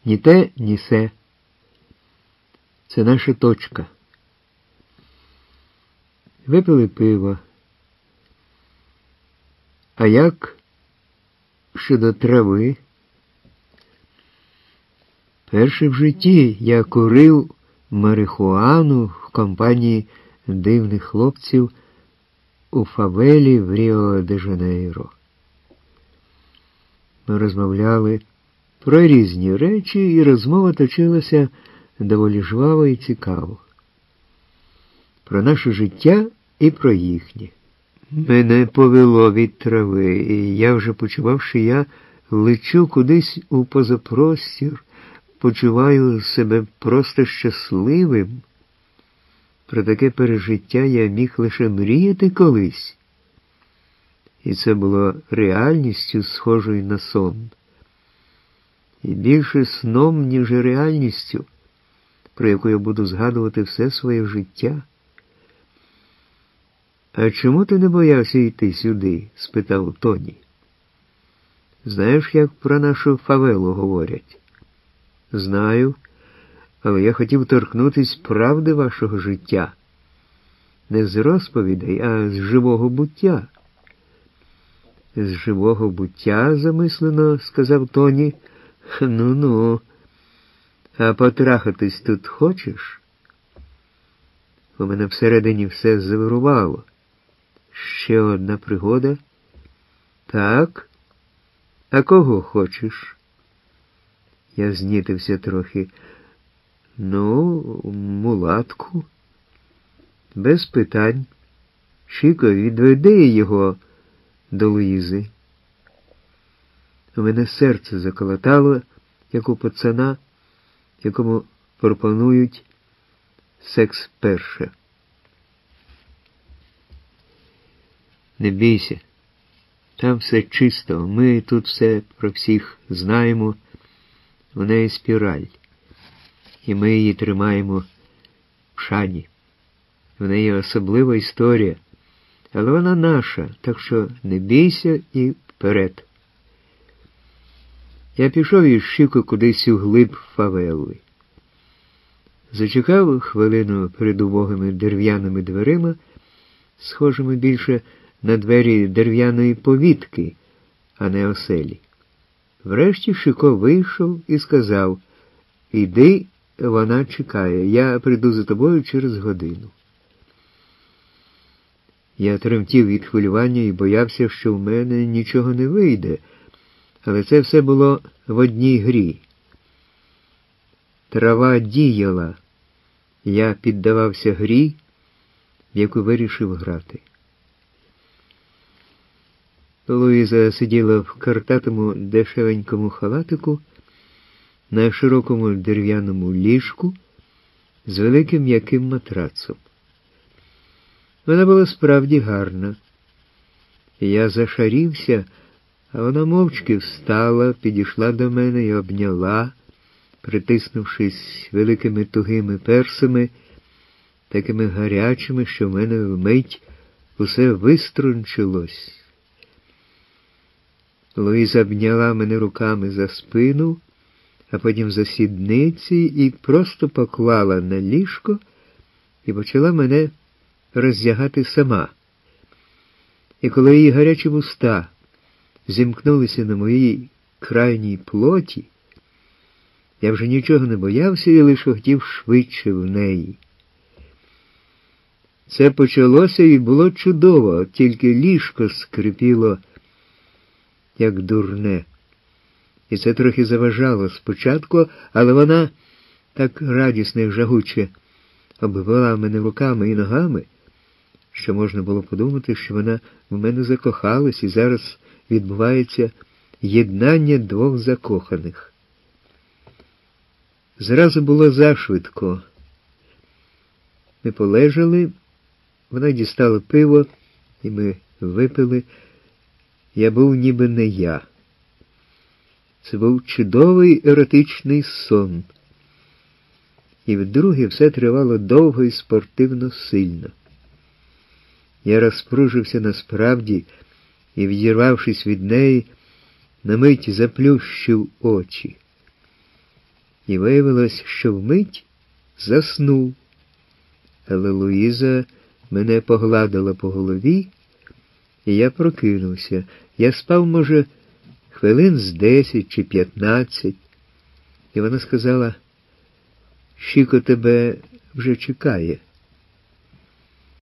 Ні те, ні се. Це наша точка. Випили пиво. А як щодо трави? Перше в житті я курив марихуану в компанії дивних хлопців у фавелі в Ріо-де-Жанейро. Ми розмовляли про різні речі, і розмова точилася доволі жваво і цікаво. Про наше життя і про їхнє. Мене повело від трави, і я вже почував, що я лечу кудись у позапростір, почуваю себе просто щасливим. Про таке пережиття я міг лише мріяти колись. І це було реальністю, схожою на сон. І більше сном, ніж реальністю, про яку я буду згадувати все своє життя. «А чому ти не боявся йти сюди?» – спитав Тоні. «Знаєш, як про нашу фавелу говорять?» «Знаю, але я хотів торкнутись правди вашого життя. Не з розповідей, а з живого буття». «З живого буття?» – замислено сказав Тоні. «Ну-ну, а потрахатись тут хочеш?» У мене всередині все завирувало. Ще одна пригода? Так? А кого хочеш? Я знітився трохи. Ну, мулатку. Без питань. Чіко, відведи його до Луїзи. У мене серце заколотало, як у пацана, якому пропонують секс перше. Не бійся, там все чисто, ми тут все про всіх знаємо, у неї спіраль, і ми її тримаємо в шані. В неї особлива історія, але вона наша, так що не бійся і вперед. Я пішов із Шіко кудись у глиб фавели. Зачекав хвилину перед убогими дерев'яними дверима, схожими більше на двері дерев'яної повітки, а не оселі. Врешті Шико вийшов і сказав: «Іди, вона чекає, я прийду за тобою через годину». Я тремтів від хвилювання і боявся, що в мене нічого не вийде, але це все було в одній грі. Трава діяла. Я піддавався грі, в яку вирішив грати. Луїза сиділа в картатому дешевенькому халатику на широкому дерев'яному ліжку з великим м'яким матрацом. Вона була справді гарна. Я зашарівся, а вона мовчки встала, підійшла до мене і обняла, притиснувшись великими тугими персами, такими гарячими, що в мене вмить усе виструнчилось. Луїза обняла мене руками за спину, а потім за сідниці і просто поклала на ліжко і почала мене роздягати сама. І коли її гарячі вуста зімкнулися на моїй крайній плоті, я вже нічого не боявся і лише хотів швидше в неї. Це почалося і було чудово, тільки ліжко скрипіло, як дурне. І це трохи заважало спочатку, але вона так радісно і жагуче обвела мене руками і ногами, що можна було подумати, що вона в мене закохалась, і зараз відбувається єднання двох закоханих. Зразу було зашвидко. Ми полежали, вона дістала пиво, і ми випили. Я був ніби не я. Це був чудовий еротичний сон. І вдруге все тривало довго і спортивно сильно. Я розпружився насправді і, відірвавшись від неї, на мить заплющив очі. і виявилось, що вмить заснув. Але Луїза мене погладила по голові, і я прокинувся. Я спав, може, хвилин з 10 чи 15, і вона сказала: «Шіко тебе вже чекає».